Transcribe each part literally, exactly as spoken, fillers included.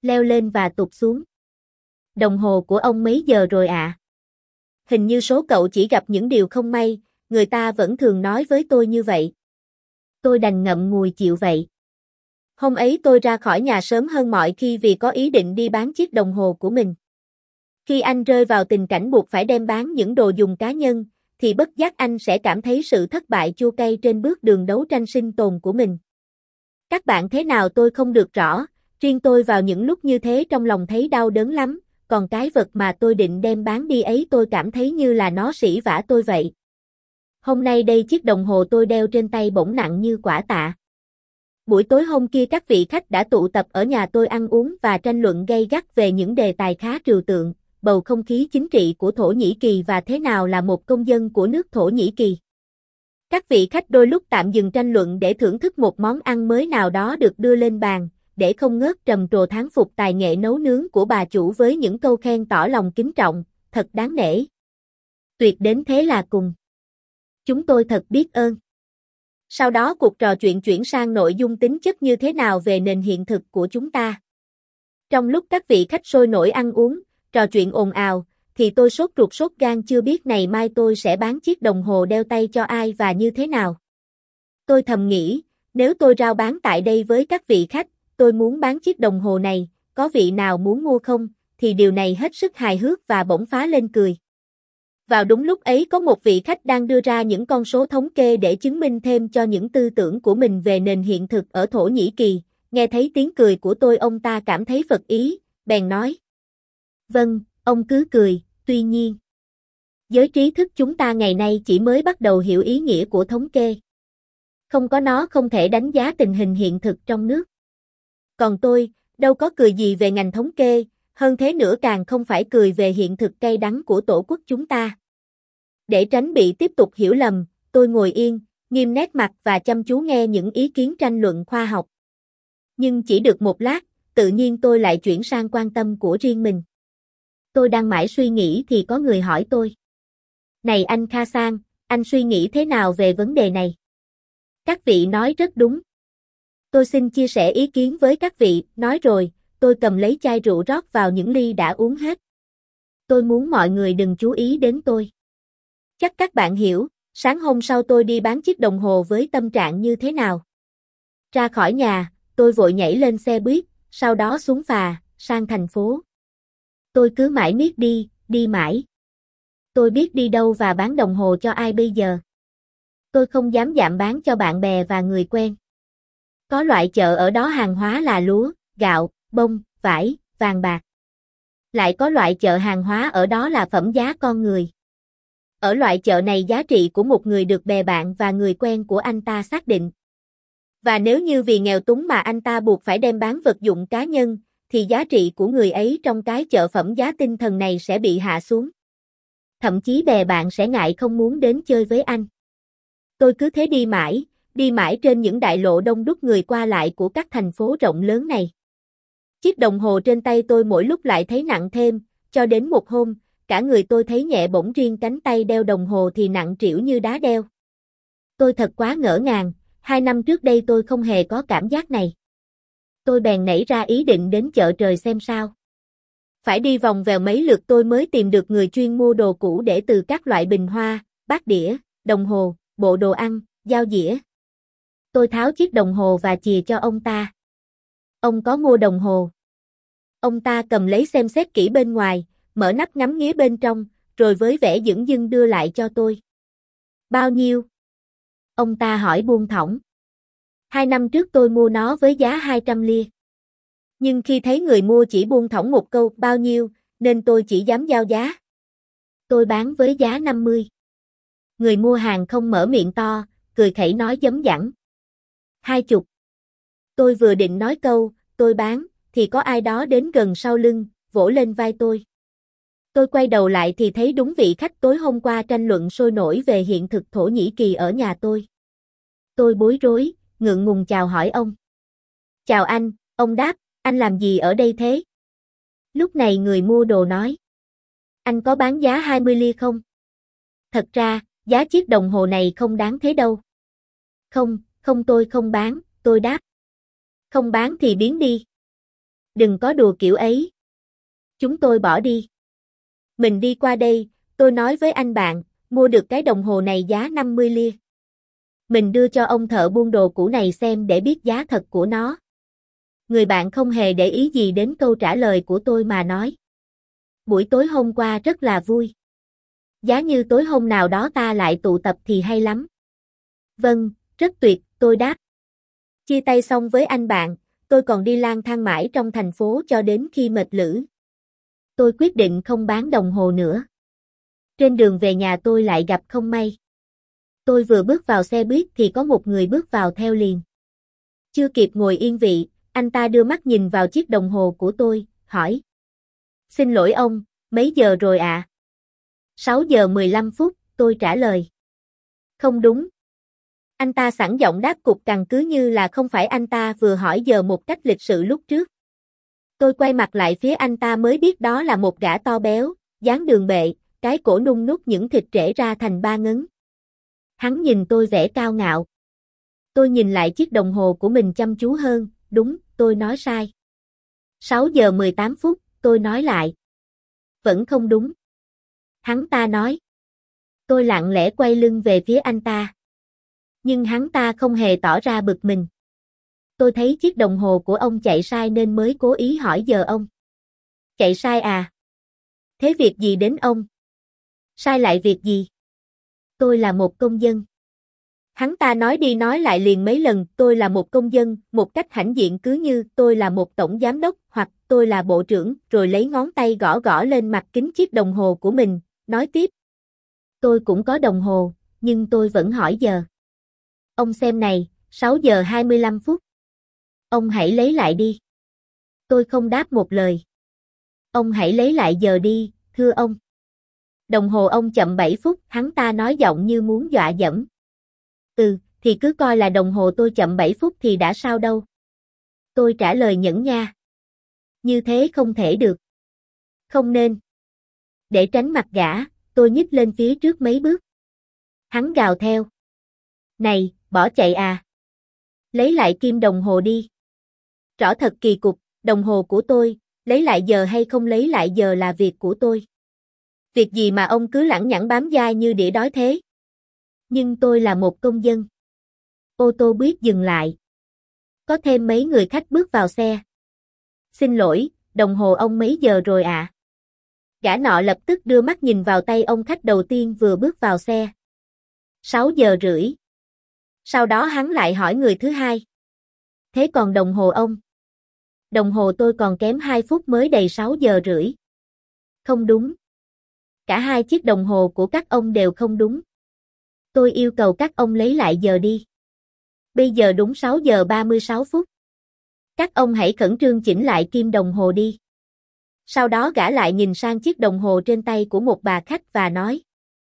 leo lên và tụt xuống. Đồng hồ của ông mấy giờ rồi ạ? À? Hình như số cậu chỉ gặp những điều không may, người ta vẫn thường nói với tôi như vậy. Tôi đành ngậm ngùi chịu vậy. Hôm ấy tôi ra khỏi nhà sớm hơn mọi khi vì có ý định đi bán chiếc đồng hồ của mình. Khi anh rơi vào tình cảnh buộc phải đem bán những đồ dùng cá nhân, thì bất giác anh sẽ cảm thấy sự thất bại chua cay trên bước đường đấu tranh sinh tồn của mình. Các bạn thế nào tôi không được rõ, riêng tôi vào những lúc như thế trong lòng thấy đau đớn lắm, còn cái vật mà tôi định đem bán đi ấy tôi cảm thấy như là nó sỉ vả tôi vậy. Hôm nay đây chiếc đồng hồ tôi đeo trên tay bỗng nặng như quả tạ. Buổi tối hôm kia các vị khách đã tụ tập ở nhà tôi ăn uống và tranh luận gay gắt về những đề tài khá trừu tượng, bầu không khí chính trị của Thổ Nhĩ Kỳ và thế nào là một công dân của nước Thổ Nhĩ Kỳ. Các vị khách đôi lúc tạm dừng tranh luận để thưởng thức một món ăn mới nào đó được đưa lên bàn, để không ngớt trầm trồ thán phục tài nghệ nấu nướng của bà chủ với những câu khen tỏ lòng kính trọng, thật đáng nể. Tuyệt đến thế là cùng. Chúng tôi thật biết ơn. Sau đó cuộc trò chuyện chuyển sang nội dung tính chất như thế nào về nền hiện thực của chúng ta. Trong lúc các vị khách sôi nổi ăn uống, trò chuyện ồn ào, thì tôi sốt ruột sốt gan chưa biết ngày mai tôi sẽ bán chiếc đồng hồ đeo tay cho ai và như thế nào. Tôi thầm nghĩ, nếu tôi rao bán tại đây với các vị khách, tôi muốn bán chiếc đồng hồ này, có vị nào muốn mua không, thì điều này hết sức hài hước và bỗng phá lên cười. Vào đúng lúc ấy có một vị khách đang đưa ra những con số thống kê để chứng minh thêm cho những tư tưởng của mình về nền hiện thực ở Thổ Nhĩ Kỳ, nghe thấy tiếng cười của tôi ông ta cảm thấy phật ý, bèn nói. Vâng, ông cứ cười, tuy nhiên. Giới trí thức chúng ta ngày nay chỉ mới bắt đầu hiểu ý nghĩa của thống kê. Không có nó không thể đánh giá tình hình hiện thực trong nước. Còn tôi, đâu có cười gì về ngành thống kê, hơn thế nữa càng không phải cười về hiện thực cay đắng của tổ quốc chúng ta. Để tránh bị tiếp tục hiểu lầm, tôi ngồi yên, nghiêm nét mặt và chăm chú nghe những ý kiến tranh luận khoa học. Nhưng chỉ được một lát, tự nhiên tôi lại chuyển sang quan tâm của riêng mình. Tôi đang mãi suy nghĩ thì có người hỏi tôi. Này anh Kha Sang, anh suy nghĩ thế nào về vấn đề này? Các vị nói rất đúng. Tôi xin chia sẻ ý kiến với các vị, nói rồi, tôi cầm lấy chai rượu rót vào những ly đã uống hết. Tôi muốn mọi người đừng chú ý đến tôi. Chắc các bạn hiểu, sáng hôm sau tôi đi bán chiếc đồng hồ với tâm trạng như thế nào. Ra khỏi nhà, tôi vội nhảy lên xe buýt, sau đó xuống phà, sang thành phố. Tôi cứ mãi miết đi, đi mãi. Tôi biết đi đâu và bán đồng hồ cho ai bây giờ. Tôi không dám dạm bán cho bạn bè và người quen. Có loại chợ ở đó hàng hóa là lúa, gạo, bông, vải, vàng bạc. Lại có loại chợ hàng hóa ở đó là phẩm giá con người. Ở loại chợ này giá trị của một người được bè bạn và người quen của anh ta xác định. Và nếu như vì nghèo túng mà anh ta buộc phải đem bán vật dụng cá nhân, thì giá trị của người ấy trong cái chợ phẩm giá tinh thần này sẽ bị hạ xuống. Thậm chí bè bạn sẽ ngại không muốn đến chơi với anh. Tôi cứ thế đi mãi, đi mãi trên những đại lộ đông đúc người qua lại của các thành phố rộng lớn này. Chiếc đồng hồ trên tay tôi mỗi lúc lại thấy nặng thêm, cho đến một hôm, cả người tôi thấy nhẹ bỗng riêng cánh tay đeo đồng hồ thì nặng trĩu như đá đeo. Tôi thật quá ngỡ ngàng, hai năm trước đây tôi không hề có cảm giác này. Tôi bèn nảy ra ý định đến chợ trời xem sao. Phải đi vòng vèo mấy lượt tôi mới tìm được người chuyên mua đồ cũ để từ các loại bình hoa, bát đĩa, đồng hồ, bộ đồ ăn, dao dĩa. Tôi tháo chiếc đồng hồ và chìa cho ông ta. Ông có mua đồng hồ. Ông ta cầm lấy xem xét kỹ bên ngoài, mở nắp ngắm nghía bên trong, rồi với vẻ dửng dưng đưa lại cho tôi. Bao nhiêu? Ông ta hỏi buông thõng. Hai năm trước tôi mua nó với giá hai trăm lia. Nhưng khi thấy người mua chỉ buông thõng một câu bao nhiêu, nên tôi chỉ dám giao giá. Tôi bán với giá năm mươi. Người mua hàng không mở miệng to, cười khẩy nói dấm dẳng. Hai chục. Tôi vừa định nói câu, tôi bán, thì có ai đó đến gần sau lưng, vỗ lên vai tôi. Tôi quay đầu lại thì thấy đúng vị khách tối hôm qua tranh luận sôi nổi về hiện thực Thổ Nhĩ Kỳ ở nhà tôi. Tôi bối rối, ngượng ngùng chào hỏi ông. Chào anh, ông đáp, anh làm gì ở đây thế? Lúc này người mua đồ nói. Anh có bán giá hai mươi lia không? Thật ra, giá chiếc đồng hồ này không đáng thế đâu. Không, không tôi không bán, tôi đáp. Không bán thì biến đi. Đừng có đùa kiểu ấy. Chúng tôi bỏ đi. Mình đi qua đây, tôi nói với anh bạn, mua được cái đồng hồ này giá năm mươi lia. Mình đưa cho ông thợ buôn đồ cũ này xem để biết giá thật của nó. Người bạn không hề để ý gì đến câu trả lời của tôi mà nói. Buổi tối hôm qua rất là vui. Giá như tối hôm nào đó ta lại tụ tập thì hay lắm. Vâng, rất tuyệt, tôi đáp. Chia tay xong với anh bạn, tôi còn đi lang thang mãi trong thành phố cho đến khi mệt lử. Tôi quyết định không bán đồng hồ nữa. Trên đường về nhà tôi lại gặp không may. Tôi vừa bước vào xe buýt thì có một người bước vào theo liền. Chưa kịp ngồi yên vị, anh ta đưa mắt nhìn vào chiếc đồng hồ của tôi, hỏi. Xin lỗi ông, mấy giờ rồi ạ? À? sáu giờ mười lăm phút, tôi trả lời. Không đúng. Anh ta sẵn giọng đáp cục cằn cứ như là không phải anh ta vừa hỏi giờ một cách lịch sự lúc trước. Tôi quay mặt lại phía anh ta mới biết đó là một gã to béo, dáng đường bệ, cái cổ nung nút những thịt trễ ra thành ba ngấn. Hắn nhìn tôi vẻ cao ngạo. Tôi nhìn lại chiếc đồng hồ của mình chăm chú hơn, đúng, tôi nói sai. sáu giờ mười tám phút, tôi nói lại. Vẫn không đúng. Hắn ta nói. Tôi lặng lẽ quay lưng về phía anh ta. Nhưng hắn ta không hề tỏ ra bực mình. Tôi thấy chiếc đồng hồ của ông chạy sai nên mới cố ý hỏi giờ ông. Chạy sai à? Thế việc gì đến ông? Sai lại việc gì? Tôi là một công dân. Hắn ta nói đi nói lại liền mấy lần tôi là một công dân, một cách hãnh diện cứ như tôi là một tổng giám đốc hoặc tôi là bộ trưởng, rồi lấy ngón tay gõ gõ lên mặt kính chiếc đồng hồ của mình, nói tiếp. Tôi cũng có đồng hồ, nhưng tôi vẫn hỏi giờ. Ông xem này, sáu giờ hai mươi lăm phút. Ông hãy lấy lại đi. Tôi không đáp một lời. Ông hãy lấy lại giờ đi, thưa ông. Đồng hồ ông chậm bảy phút, hắn ta nói giọng như muốn dọa dẫm. Ừ, thì cứ coi là đồng hồ tôi chậm bảy phút thì đã sao đâu. Tôi trả lời nhẫn nha. Như thế không thể được. Không nên. Để tránh mặt gã, tôi nhích lên phía trước mấy bước. Hắn gào theo. Này, bỏ chạy à? Lấy lại kim đồng hồ đi. Rõ thật kỳ cục, đồng hồ của tôi, lấy lại giờ hay không lấy lại giờ là việc của tôi. Việc gì mà ông cứ lẳng nhẳng bám dai như đĩa đói thế? Nhưng tôi là một công dân. Ô tô buýt dừng lại. Có thêm mấy người khách bước vào xe. Xin lỗi, đồng hồ ông mấy giờ rồi ạ? À? Gã nọ lập tức đưa mắt nhìn vào tay ông khách đầu tiên vừa bước vào xe. sáu giờ rưỡi. Sau đó hắn lại hỏi người thứ hai. Thế còn đồng hồ ông? Đồng hồ tôi còn kém hai phút mới đầy sáu giờ rưỡi. Không đúng. Cả hai chiếc đồng hồ của các ông đều không đúng. Tôi yêu cầu các ông lấy lại giờ đi. Bây giờ đúng sáu giờ ba mươi sáu phút. Các ông hãy khẩn trương chỉnh lại kim đồng hồ đi. Sau đó gã lại nhìn sang chiếc đồng hồ trên tay của một bà khách và nói.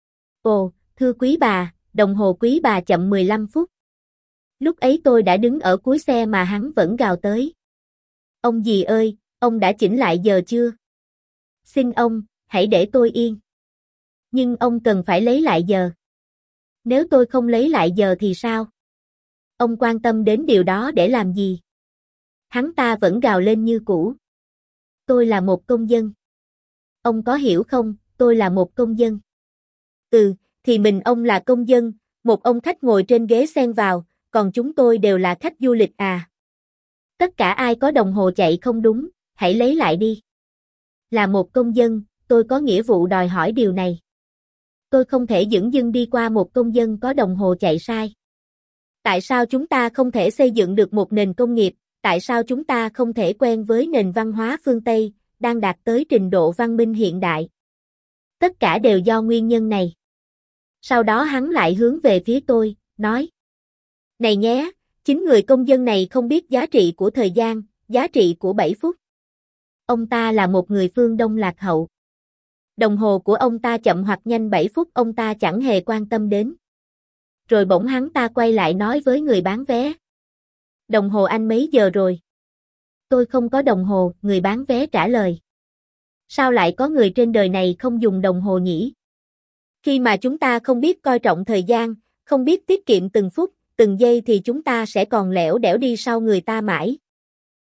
Ồ, thưa quý bà, đồng hồ quý bà chậm mười lăm phút. Lúc ấy tôi đã đứng ở cuối xe mà hắn vẫn gào tới. Ông dì ơi, ông đã chỉnh lại giờ chưa? Xin ông, hãy để tôi yên. Nhưng ông cần phải lấy lại giờ. Nếu tôi không lấy lại giờ thì sao? Ông quan tâm đến điều đó để làm gì? Hắn ta vẫn gào lên như cũ. Tôi là một công dân. Ông có hiểu không, tôi là một công dân. Ừ, thì mình ông là công dân, một ông khách ngồi trên ghế xen vào, còn chúng tôi đều là khách du lịch à. Tất cả ai có đồng hồ chạy không đúng, hãy lấy lại đi. Là một công dân, tôi có nghĩa vụ đòi hỏi điều này. Tôi không thể dửng dưng đi qua một công dân có đồng hồ chạy sai. Tại sao chúng ta không thể xây dựng được một nền công nghiệp, tại sao chúng ta không thể quen với nền văn hóa phương Tây, đang đạt tới trình độ văn minh hiện đại? Tất cả đều do nguyên nhân này. Sau đó hắn lại hướng về phía tôi, nói. Này nhé, chính người công dân này không biết giá trị của thời gian, giá trị của bảy phút. Ông ta là một người phương Đông lạc hậu. Đồng hồ của ông ta chậm hoặc nhanh bảy phút ông ta chẳng hề quan tâm đến. Rồi bỗng hắn ta quay lại nói với người bán vé. Đồng hồ anh mấy giờ rồi? Tôi không có đồng hồ, người bán vé trả lời. Sao lại có người trên đời này không dùng đồng hồ nhỉ? Khi mà chúng ta không biết coi trọng thời gian, không biết tiết kiệm từng phút, từng giây thì chúng ta sẽ còn lẻo đẻo đi sau người ta mãi.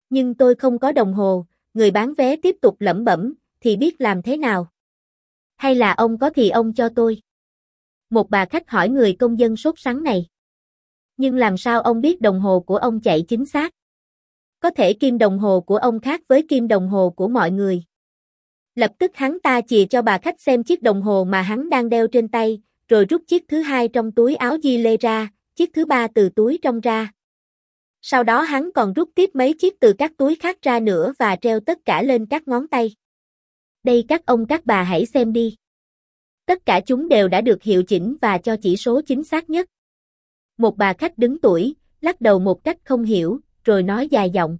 Nhưng tôi không có đồng hồ, người bán vé tiếp tục lẩm bẩm, thì biết làm thế nào? Hay là ông có thì ông cho tôi? Một bà khách hỏi người công dân sốt sắng này. Nhưng làm sao ông biết đồng hồ của ông chạy chính xác? Có thể kim đồng hồ của ông khác với kim đồng hồ của mọi người. Lập tức hắn ta chìa cho bà khách xem chiếc đồng hồ mà hắn đang đeo trên tay, rồi rút chiếc thứ hai trong túi áo di lê ra, chiếc thứ ba từ túi trong ra. Sau đó hắn còn rút tiếp mấy chiếc từ các túi khác ra nữa và treo tất cả lên các ngón tay. Đây các ông các bà hãy xem đi. Tất cả chúng đều đã được hiệu chỉnh và cho chỉ số chính xác nhất. Một bà khách đứng tuổi, lắc đầu một cách không hiểu, rồi nói dài giọng.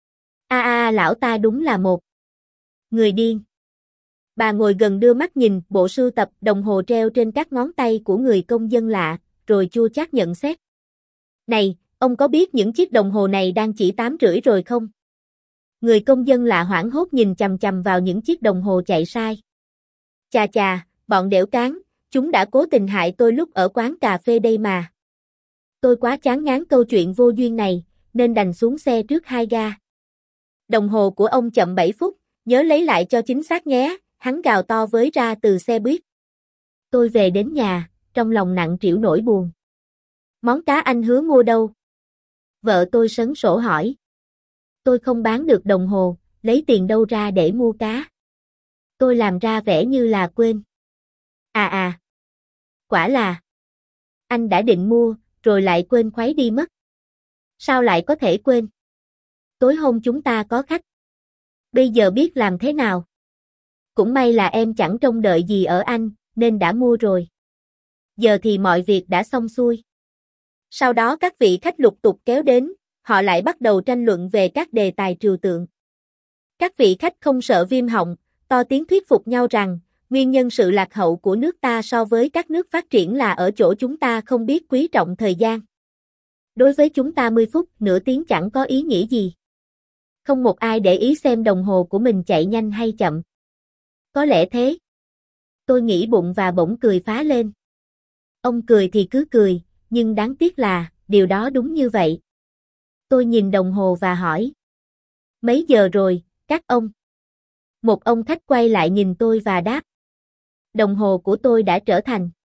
A a a lão ta đúng là một người điên. Bà ngồi gần đưa mắt nhìn bộ sưu tập đồng hồ treo trên các ngón tay của người công dân lạ, rồi chua chát nhận xét. Này, ông có biết những chiếc đồng hồ này đang chỉ tám rưỡi rồi không? Người công dân lạ hoảng hốt nhìn chằm chằm vào những chiếc đồng hồ chạy sai. Chà chà, bọn đểu cán, chúng đã cố tình hại tôi lúc ở quán cà phê đây mà. Tôi quá chán ngán câu chuyện vô duyên này, nên đành xuống xe trước hai ga. Đồng hồ của ông chậm bảy phút, nhớ lấy lại cho chính xác nhé, hắn gào to với ra từ xe buýt. Tôi về đến nhà, trong lòng nặng trĩu nỗi buồn. Món cá anh hứa mua đâu? Vợ tôi sấn sổ hỏi. Tôi không bán được đồng hồ, lấy tiền đâu ra để mua cá? Tôi làm ra vẻ như là quên. À à. Quả là. Anh đã định mua, rồi lại quên khuấy đi mất. Sao lại có thể quên? Tối hôm chúng ta có khách. Bây giờ biết làm thế nào? Cũng may là em chẳng trông đợi gì ở anh, nên đã mua rồi. Giờ thì mọi việc đã xong xuôi. Sau đó các vị khách lục tục kéo đến, họ lại bắt đầu tranh luận về các đề tài trừu tượng. Các vị khách không sợ viêm họng, to tiếng thuyết phục nhau rằng, nguyên nhân sự lạc hậu của nước ta so với các nước phát triển là ở chỗ chúng ta không biết quý trọng thời gian. Đối với chúng ta mười phút, nửa tiếng chẳng có ý nghĩa gì. Không một ai để ý xem đồng hồ của mình chạy nhanh hay chậm. Có lẽ thế. Tôi nghĩ bụng và bỗng cười phá lên. Ông cười thì cứ cười, nhưng đáng tiếc là, điều đó đúng như vậy. Tôi nhìn đồng hồ và hỏi. Mấy giờ rồi, các ông? Một ông khách quay lại nhìn tôi và đáp. Đồng hồ của tôi đã trở thành